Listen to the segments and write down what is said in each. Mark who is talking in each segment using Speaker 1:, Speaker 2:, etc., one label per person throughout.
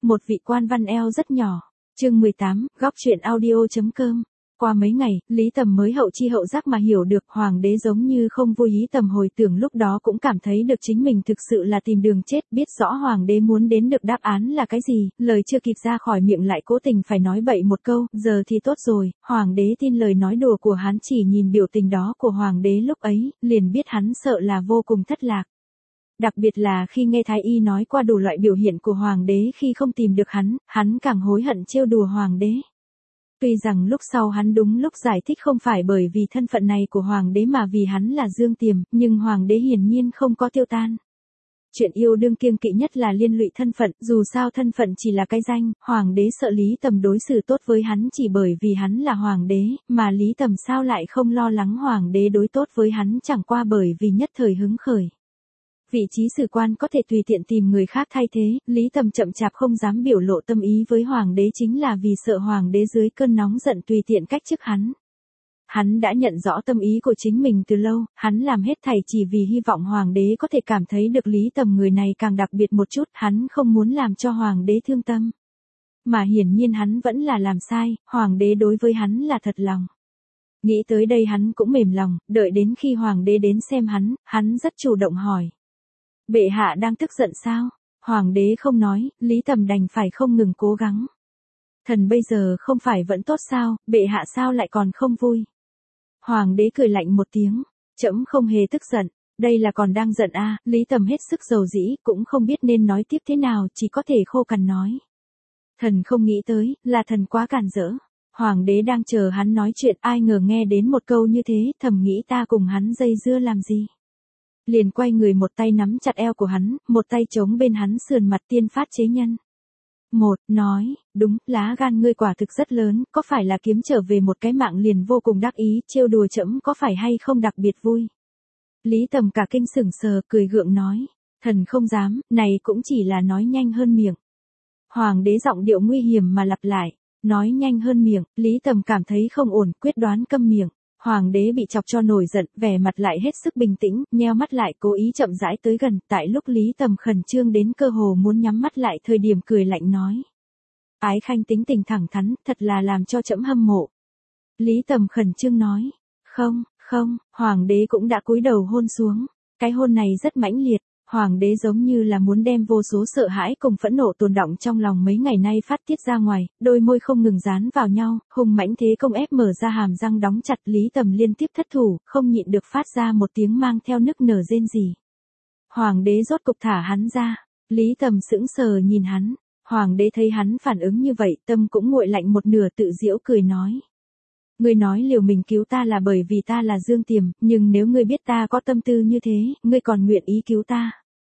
Speaker 1: một vị quan văn eo rất nhỏ. Chương 18, góc truyện audio.com. Qua mấy ngày, Lý Tầm mới hậu chi hậu giác mà hiểu được hoàng đế giống như không vui ý. Tầm hồi tưởng lúc đó cũng cảm thấy được chính mình thực sự là tìm đường chết, biết rõ hoàng đế muốn đến được đáp án là cái gì, lời chưa kịp ra khỏi miệng lại cố tình phải nói bậy một câu, giờ thì tốt rồi, hoàng đế tin lời nói đùa của hắn, chỉ nhìn biểu tình đó của hoàng đế lúc ấy, liền biết hắn sợ là vô cùng thất lạc. Đặc biệt là khi nghe Thái Y nói qua đủ loại biểu hiện của hoàng đế khi không tìm được hắn càng hối hận trêu đùa hoàng đế. Tuy rằng lúc sau hắn đúng lúc giải thích không phải bởi vì thân phận này của hoàng đế mà vì hắn là Dương Tiềm, nhưng hoàng đế hiển nhiên không có tiêu tan. Chuyện yêu đương kiêng kỵ nhất là liên lụy thân phận, dù sao thân phận chỉ là cái danh, hoàng đế sợ Lý Tầm đối xử tốt với hắn chỉ bởi vì hắn là hoàng đế, mà Lý Tầm sao lại không lo lắng hoàng đế đối tốt với hắn chẳng qua bởi vì nhất thời hứng khởi. Vị trí sử quan có thể tùy tiện tìm người khác thay thế, Lý Tầm chậm chạp không dám biểu lộ tâm ý với hoàng đế chính là vì sợ hoàng đế dưới cơn nóng giận tùy tiện cách chức hắn. Hắn đã nhận rõ tâm ý của chính mình từ lâu, hắn làm hết thảy chỉ vì hy vọng hoàng đế có thể cảm thấy được Lý Tầm người này càng đặc biệt một chút, hắn không muốn làm cho hoàng đế thương tâm. Mà hiển nhiên hắn vẫn là làm sai, hoàng đế đối với hắn là thật lòng. Nghĩ tới đây hắn cũng mềm lòng, đợi đến khi hoàng đế đến xem hắn rất chủ động hỏi. Bệ hạ đang tức giận sao? Hoàng đế không nói, Lý Tầm đành phải không ngừng cố gắng. Thần bây giờ không phải vẫn tốt sao, bệ hạ sao lại còn không vui? Hoàng đế cười lạnh một tiếng, trẫm không hề tức giận, đây là còn đang giận à? Lý Tầm hết sức dầu dĩ, cũng không biết nên nói tiếp thế nào, chỉ có thể khô cằn nói. Thần không nghĩ tới, là thần quá cản rỡ. Hoàng đế đang chờ hắn nói chuyện, ai ngờ nghe đến một câu như thế, thầm nghĩ ta cùng hắn dây dưa làm gì? Liền quay người một tay nắm chặt eo của hắn, một tay chống bên hắn sườn mặt tiên phát chế nhân. Nói, đúng, lá gan ngươi quả thực rất lớn, có phải là kiếm trở về một cái mạng liền vô cùng đắc ý, trêu đùa trẫm có phải hay không đặc biệt vui. Lý Tầm cả kinh sững sờ, cười gượng nói, thần không dám, này cũng chỉ là nói nhanh hơn miệng. Hoàng đế giọng điệu nguy hiểm mà lặp lại, nói nhanh hơn miệng, Lý Tầm cảm thấy không ổn, quyết đoán câm miệng. Hoàng đế bị chọc cho nổi giận, vẻ mặt lại hết sức bình tĩnh, nheo mắt lại cố ý chậm rãi tới gần, tại lúc Lý Tầm khẩn trương đến cơ hồ muốn nhắm mắt lại thời điểm cười lạnh nói. Ái khanh tính tình thẳng thắn, thật là làm cho trẫm hâm mộ. Lý Tầm khẩn trương nói. Không, hoàng đế cũng đã cúi đầu hôn xuống. Cái hôn này rất mãnh liệt. Hoàng đế giống như là muốn đem vô số sợ hãi cùng phẫn nộ tồn đọng trong lòng mấy ngày nay phát tiết ra ngoài, đôi môi không ngừng dán vào nhau, hung mãnh thế công ép mở ra hàm răng đóng chặt. Lý Tầm liên tiếp thất thủ, không nhịn được phát ra một tiếng mang theo nức nở rên rỉ. Hoàng đế rốt cục thả hắn ra, Lý Tầm sững sờ nhìn hắn, hoàng đế thấy hắn phản ứng như vậy, tâm cũng nguội lạnh một nửa, tự giễu cười nói. Ngươi nói liều mình cứu ta là bởi vì ta là Dương Tiềm, nhưng nếu ngươi biết ta có tâm tư như thế, ngươi còn nguyện ý cứu ta.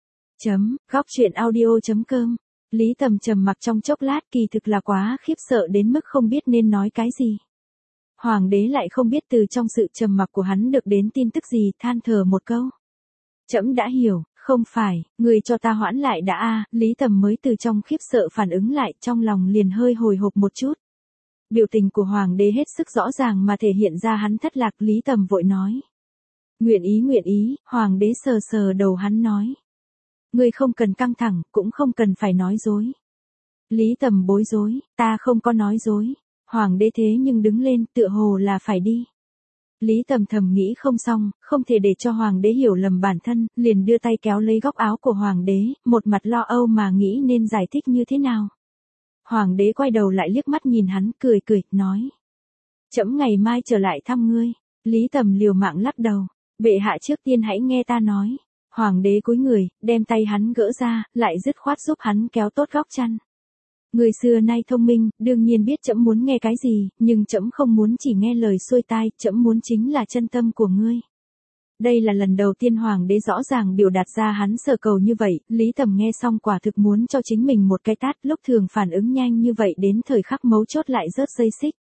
Speaker 1: Góc truyện audio.com. Lý Tầm trầm mặc trong chốc lát, kỳ thực là quá khiếp sợ đến mức không biết nên nói cái gì. Hoàng đế lại không biết từ trong sự trầm mặc của hắn được đến tin tức gì, than thở một câu. Trẫm đã hiểu, không phải, ngươi cho ta hoãn lại đã a. Lý Tầm mới từ trong khiếp sợ phản ứng lại, trong lòng liền hơi hồi hộp một chút. Biểu tình của hoàng đế hết sức rõ ràng mà thể hiện ra hắn thất lạc. Lý Tầm vội nói. Nguyện ý, hoàng đế sờ sờ đầu hắn nói. Ngươi không cần căng thẳng, cũng không cần phải nói dối. Lý Tầm bối rối, ta không có nói dối. Hoàng đế thế nhưng đứng lên, tựa hồ là phải đi. Lý Tầm thầm nghĩ không xong, không thể để cho hoàng đế hiểu lầm bản thân, liền đưa tay kéo lấy góc áo của hoàng đế, một mặt lo âu mà nghĩ nên giải thích như thế nào. Hoàng đế quay đầu lại liếc mắt nhìn hắn, cười, nói. Trẫm ngày mai trở lại thăm ngươi. Lý Tầm liều mạng lắc đầu. Bệ hạ trước tiên hãy nghe ta nói. Hoàng đế cúi người, đem tay hắn gỡ ra, lại dứt khoát giúp hắn kéo tốt góc chăn. Người xưa nay thông minh, đương nhiên biết trẫm muốn nghe cái gì, nhưng trẫm không muốn chỉ nghe lời xuôi tai, trẫm muốn chính là chân tâm của ngươi. Đây là lần đầu tiên hoàng đế rõ ràng biểu đạt ra hắn sở cầu như vậy, Lý Tầm nghe xong quả thực muốn cho chính mình một cái tát, lúc thường phản ứng nhanh như vậy đến thời khắc mấu chốt lại rớt dây xích.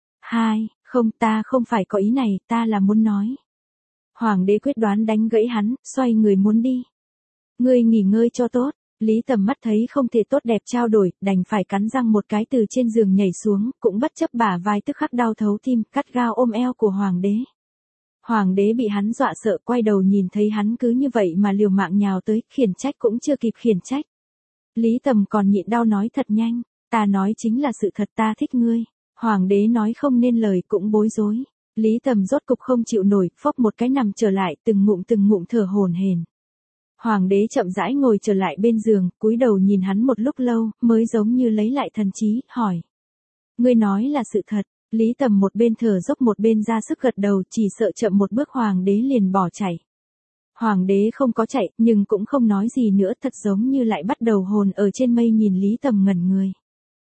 Speaker 1: Không, ta không phải có ý này, ta là muốn nói. Hoàng đế quyết đoán đánh gãy hắn, xoay người muốn đi. Ngươi nghỉ ngơi cho tốt. Lý Tầm mắt thấy không thể tốt đẹp trao đổi, đành phải cắn răng một cái từ trên giường nhảy xuống, cũng bất chấp bả vai tức khắc đau thấu tim, cắt gao ôm eo của hoàng đế. Hoàng đế bị hắn dọa sợ, quay đầu nhìn thấy hắn cứ như vậy mà liều mạng nhào tới, khiển trách cũng chưa kịp khiển trách. Lý Tầm còn nhịn đau nói thật nhanh, ta nói chính là sự thật, ta thích ngươi. Hoàng đế nói không nên lời cũng bối rối. Lý Tầm rốt cục không chịu nổi, phốc một cái nằm trở lại, từng ngụm thở hổn hển. Hoàng đế chậm rãi ngồi trở lại bên giường, cúi đầu nhìn hắn một lúc lâu, mới giống như lấy lại thần trí, hỏi. Ngươi nói là sự thật. Lý Tầm một bên thở dốc một bên ra sức gật đầu, chỉ sợ chậm một bước hoàng đế liền bỏ chạy. Hoàng đế không có chạy, nhưng cũng không nói gì nữa, thật giống như lại bắt đầu hồn ở trên mây nhìn Lý Tầm ngẩn người.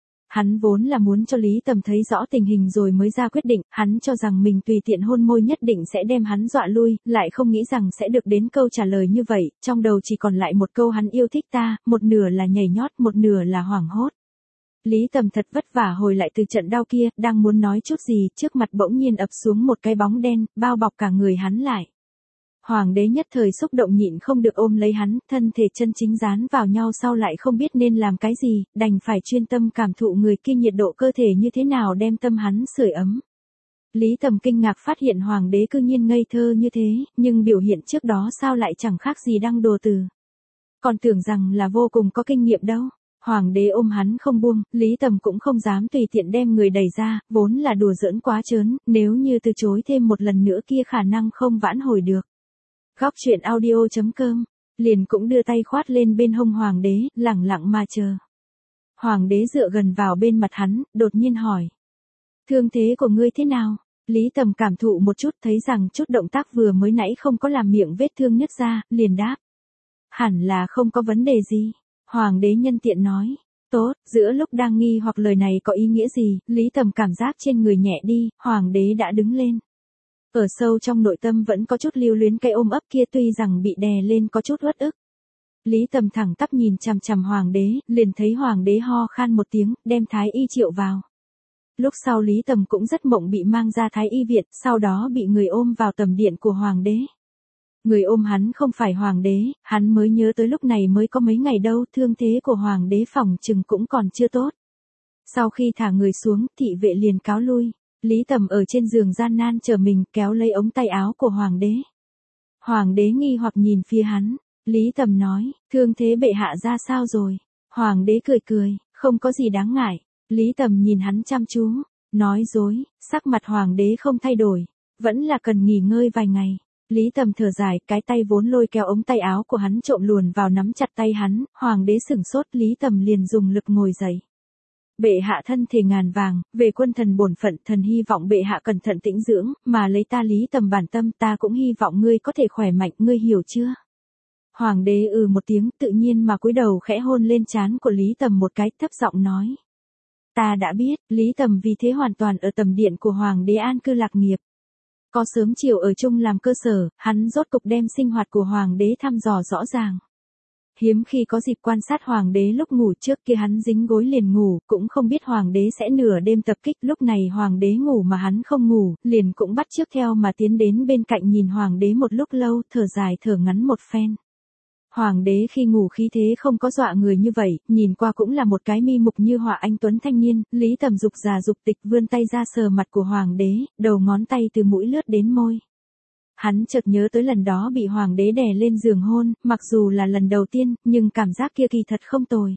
Speaker 1: Hắn vốn là muốn cho Lý Tầm thấy rõ tình hình rồi mới ra quyết định, hắn cho rằng mình tùy tiện hôn môi nhất định sẽ đem hắn dọa lui, lại không nghĩ rằng sẽ được đến câu trả lời như vậy, trong đầu chỉ còn lại một câu hắn yêu thích ta, một nửa là nhảy nhót, một nửa là hoảng hốt. Lý Tầm thật vất vả hồi lại từ trận đau kia, đang muốn nói chút gì, trước mặt bỗng nhiên ập xuống một cái bóng đen, bao bọc cả người hắn lại. Hoàng đế nhất thời xúc động nhịn không được ôm lấy hắn, thân thể chân chính dán vào nhau sau lại không biết nên làm cái gì, đành phải chuyên tâm cảm thụ người kia nhiệt độ cơ thể như thế nào đem tâm hắn sưởi ấm. Lý Tầm kinh ngạc phát hiện hoàng đế cư nhiên ngây thơ như thế, nhưng biểu hiện trước đó sao lại chẳng khác gì đang đùa từ. Còn tưởng rằng là vô cùng có kinh nghiệm đâu. Hoàng đế ôm hắn không buông, Lý Tầm cũng không dám tùy tiện đem người đẩy ra, vốn là đùa giỡn quá trớn, nếu như từ chối thêm một lần nữa kia khả năng không vãn hồi được. Góc truyện audio.com, liền cũng đưa tay khoát lên bên hông hoàng đế, lẳng lặng mà chờ. Hoàng đế dựa gần vào bên mặt hắn, đột nhiên hỏi. Thương thế của ngươi thế nào? Lý Tầm cảm thụ một chút thấy rằng chút động tác vừa mới nãy không có làm miệng vết thương nứt ra, liền đáp. Hẳn là không có vấn đề gì. Hoàng đế nhân tiện nói. Tốt, giữa lúc đang nghi hoặc lời này có ý nghĩa gì, Lý Tầm cảm giác trên người nhẹ đi, hoàng đế đã đứng lên. Ở sâu trong nội tâm vẫn có chút lưu luyến cái ôm ấp kia tuy rằng bị đè lên có chút uất ức. Lý Tầm thẳng tắp nhìn chằm chằm hoàng đế, liền thấy hoàng đế ho khan một tiếng, đem thái y triệu vào. Lúc sau Lý Tầm cũng rất mộng bị mang ra thái y viện, sau đó bị người ôm vào tầm điện của hoàng đế. Người ôm hắn không phải hoàng đế, hắn mới nhớ tới lúc này mới có mấy ngày đâu, thương thế của hoàng đế phòng chừng cũng còn chưa tốt. Sau khi thả người xuống, thị vệ liền cáo lui. Lý Tầm ở trên giường gian nan chờ mình kéo lấy ống tay áo của hoàng đế. Hoàng đế nghi hoặc nhìn phía hắn. Lý Tầm nói, thương thế bệ hạ ra sao rồi? Hoàng đế cười cười, không có gì đáng ngại. Lý Tầm nhìn hắn chăm chú, nói dối, sắc mặt hoàng đế không thay đổi, vẫn là cần nghỉ ngơi vài ngày. Lý Tầm thở dài, cái tay vốn lôi kéo ống tay áo của hắn trộm luồn vào nắm chặt tay hắn, hoàng đế sửng sốt, Lý Tầm liền dùng lực ngồi dậy. Bệ hạ thân thể ngàn vàng, về quân thần bổn phận, thần hy vọng bệ hạ cẩn thận tĩnh dưỡng, mà lấy ta Lý Tầm bản tâm, ta cũng hy vọng ngươi có thể khỏe mạnh, ngươi hiểu chưa? Hoàng đế một tiếng, tự nhiên mà cúi đầu khẽ hôn lên trán của Lý Tầm một cái, thấp giọng nói. Ta đã biết, Lý Tầm vì thế hoàn toàn ở tầm điện của hoàng đế an cư lạc nghiệp. Có sớm chiều ở chung làm cơ sở, hắn rốt cục đem sinh hoạt của hoàng đế thăm dò rõ ràng. Hiếm khi có dịp quan sát hoàng đế lúc ngủ, trước kia hắn dính gối liền ngủ, cũng không biết hoàng đế sẽ nửa đêm tập kích, lúc này hoàng đế ngủ mà hắn không ngủ, liền cũng bắt chước theo mà tiến đến bên cạnh nhìn hoàng đế một lúc lâu, thở dài thở ngắn một phen. Hoàng đế khi ngủ khí thế không có dọa người như vậy, nhìn qua cũng là một cái mi mục như họa anh tuấn thanh niên, Lý Tầm dục già dục tịch vươn tay ra sờ mặt của hoàng đế, đầu ngón tay từ mũi lướt đến môi. Hắn chợt nhớ tới lần đó bị hoàng đế đè lên giường hôn, mặc dù là lần đầu tiên, nhưng cảm giác kia kỳ thật không tồi.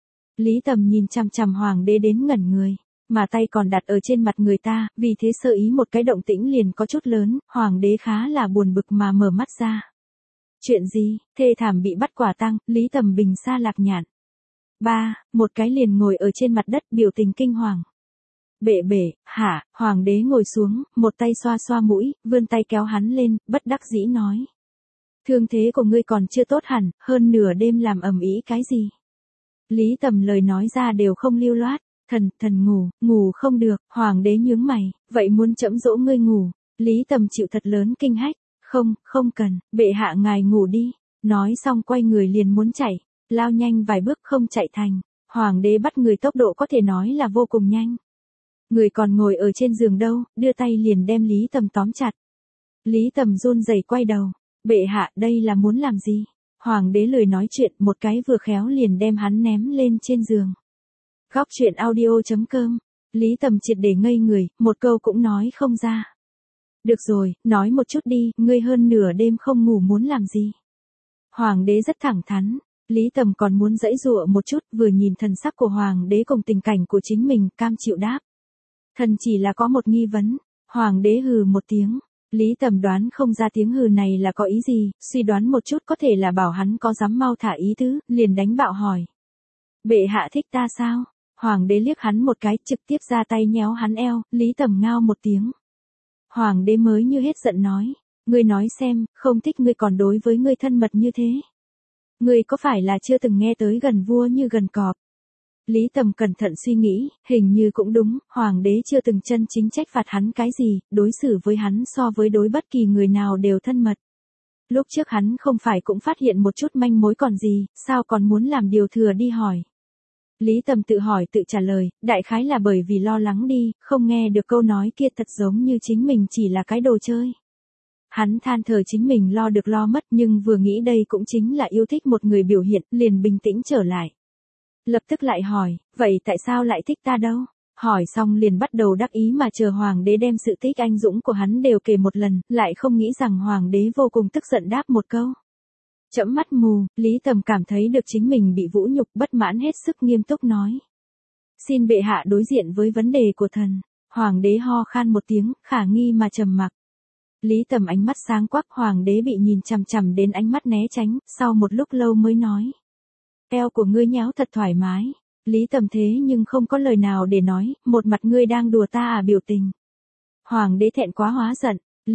Speaker 1: Lý Tầm nhìn chằm chằm hoàng đế đến ngẩn người, mà tay còn đặt ở trên mặt người ta, vì thế sơ ý một cái động tĩnh liền có chút lớn, hoàng đế khá là buồn bực mà mở mắt ra. Chuyện gì, thê thảm bị bắt quả tang, Lý Tầm bình xa lạc nhạn. Một cái liền ngồi ở trên mặt đất biểu tình kinh hoàng. Bệ, hả, hoàng đế ngồi xuống, một tay xoa xoa mũi, vươn tay kéo hắn lên, bất đắc dĩ nói. Thương thế của ngươi còn chưa tốt hẳn, hơn nửa đêm làm ầm ĩ cái gì. Lý Tầm lời nói ra đều không lưu loát, thần ngủ không được, hoàng đế nhướng mày, vậy muốn trẫm dỗ ngươi ngủ. Lý Tầm chịu thật lớn kinh hách, không cần, bệ hạ ngài ngủ đi. Nói xong quay người liền muốn chạy, lao nhanh vài bước không chạy thành, hoàng đế bắt người tốc độ có thể nói là vô cùng nhanh. Người còn ngồi ở trên giường đâu, đưa tay liền đem Lý Tầm tóm chặt. Lý Tầm run rẩy quay đầu, bệ hạ đây là muốn làm gì? Hoàng đế lười nói chuyện, một cái vừa khéo liền đem hắn ném lên trên giường. Góc truyện audio.com, Lý Tầm triệt để ngây người, một câu cũng nói không ra. Được rồi, nói một chút đi, ngươi hơn nửa đêm không ngủ muốn làm gì? Hoàng đế rất thẳng thắn, Lý Tầm còn muốn giãy giụa một chút, vừa nhìn thần sắc của hoàng đế cùng tình cảnh của chính mình, cam chịu đáp. Thần chỉ là có một nghi vấn. Hoàng đế hừ một tiếng. Lý Tầm đoán không ra tiếng hừ này là có ý gì, suy đoán một chút có thể là bảo hắn có dám mau thả ý tứ, liền đánh bạo hỏi. Bệ hạ thích ta sao? Hoàng đế liếc hắn một cái, trực tiếp ra tay nhéo hắn eo, Lý Tầm ngao một tiếng. Hoàng đế mới như hết giận nói. Ngươi nói xem, không thích ngươi còn đối với ngươi thân mật như thế. Ngươi có phải là chưa từng nghe tới gần vua như gần cọp? Lý Tầm cẩn thận suy nghĩ, hình như cũng đúng, hoàng đế chưa từng chân chính trách phạt hắn cái gì, đối xử với hắn so với đối bất kỳ người nào đều thân mật. Lúc trước hắn không phải cũng phát hiện một chút manh mối còn gì, sao còn muốn làm điều thừa đi hỏi. Lý Tầm tự hỏi tự trả lời, đại khái là bởi vì lo lắng đi, không nghe được câu nói kia thật giống như chính mình chỉ là cái đồ chơi. Hắn than thở chính mình lo được lo mất nhưng vừa nghĩ đây cũng chính là yêu thích một người biểu hiện, liền bình tĩnh trở lại. Lập tức lại hỏi, vậy tại sao lại thích ta đâu? Hỏi xong liền bắt đầu đắc ý mà chờ hoàng đế đem sự tích anh dũng của hắn đều kể một lần, lại không nghĩ rằng hoàng đế vô cùng tức giận đáp một câu. Trẫm mắt mù, Lý Tầm cảm thấy được chính mình bị vũ nhục, bất mãn hết sức nghiêm túc nói. Xin bệ hạ đối diện với vấn đề của thần. Hoàng đế ho khan một tiếng, khả nghi mà trầm mặc. Lý Tầm ánh mắt sáng quắc, hoàng đế bị nhìn chằm chằm đến ánh mắt né tránh, sau một lúc lâu mới nói. Eo của ngươi nhéo thật thoải mái. Lý Tầm thế nhưng không có lời nào để nói, một mặt ngươi đang đùa ta à biểu tình. Hoàng đế thẹn quá hóa giận.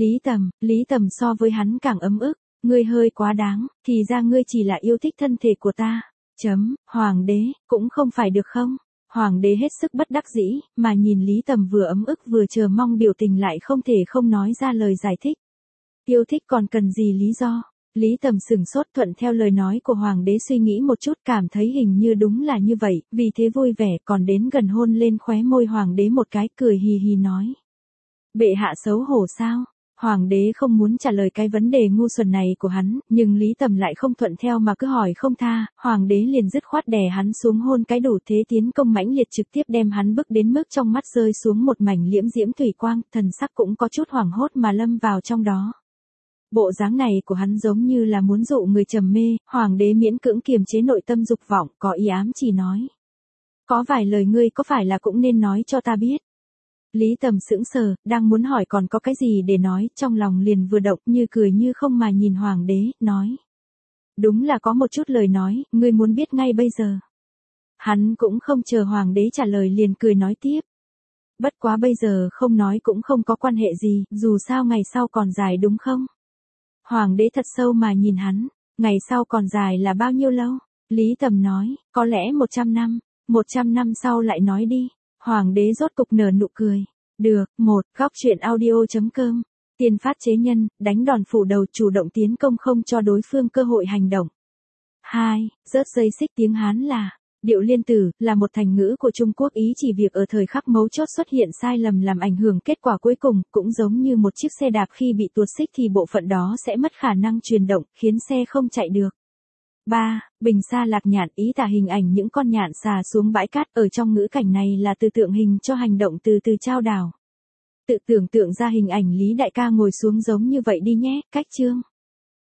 Speaker 1: Lý Tầm so với hắn càng ấm ức. Ngươi hơi quá đáng, thì ra ngươi chỉ là yêu thích thân thể của ta. Hoàng đế, cũng không phải được không? Hoàng đế hết sức bất đắc dĩ, mà nhìn Lý Tầm vừa ấm ức vừa chờ mong biểu tình lại không thể không nói ra lời giải thích. Yêu thích còn cần gì lý do? Lý Tầm sửng sốt thuận theo lời nói của hoàng đế suy nghĩ một chút cảm thấy hình như đúng là như vậy, vì thế vui vẻ còn đến gần hôn lên khóe môi hoàng đế một cái cười hì hì nói. Bệ hạ xấu hổ sao? Hoàng đế không muốn trả lời cái vấn đề ngu xuẩn này của hắn, nhưng Lý Tầm lại không thuận theo mà cứ hỏi không tha, hoàng đế liền dứt khoát đè hắn xuống hôn cái đủ thế tiến công mãnh liệt trực tiếp đem hắn bức đến mức trong mắt rơi xuống một mảnh liễm diễm thủy quang, thần sắc cũng có chút hoảng hốt mà lâm vào trong đó. Bộ dáng này của hắn giống như là muốn dụ người trầm mê, hoàng đế miễn cưỡng kiềm chế nội tâm dục vọng, có ý ám chỉ nói. Có vài lời ngươi có phải là cũng nên nói cho ta biết. Lý Tầm sững sờ, đang muốn hỏi còn có cái gì để nói, trong lòng liền vừa động như cười như không mà nhìn hoàng đế, nói. Đúng là có một chút lời nói, ngươi muốn biết ngay bây giờ. Hắn cũng không chờ hoàng đế trả lời liền cười nói tiếp. Bất quá bây giờ không nói cũng không có quan hệ gì, dù sao ngày sau còn dài đúng không? Hoàng đế thật sâu mà nhìn hắn, ngày sau còn dài là bao nhiêu lâu? Lý Tầm nói, có lẽ 100 năm, 100 năm sau lại nói đi. Hoàng đế rốt cục nở nụ cười. Được, góc truyện audio.com. Tiên phát chế nhân, đánh đòn phủ đầu chủ động tiến công không cho đối phương cơ hội hành động. 2. Rớt dây xích tiếng Hán là. Điệu liên tử, là một thành ngữ của Trung Quốc ý chỉ việc ở thời khắc mấu chốt xuất hiện sai lầm làm ảnh hưởng kết quả cuối cùng, cũng giống như một chiếc xe đạp khi bị tuột xích thì bộ phận đó sẽ mất khả năng truyền động, khiến xe không chạy được. 3. Bình xa lạc nhạn, ý tả hình ảnh những con nhạn xà xuống bãi cát, ở trong ngữ cảnh này là từ tượng hình cho hành động từ trao đảo. Tự tưởng tượng ra hình ảnh Lý đại ca ngồi xuống giống như vậy đi nhé, cách chương.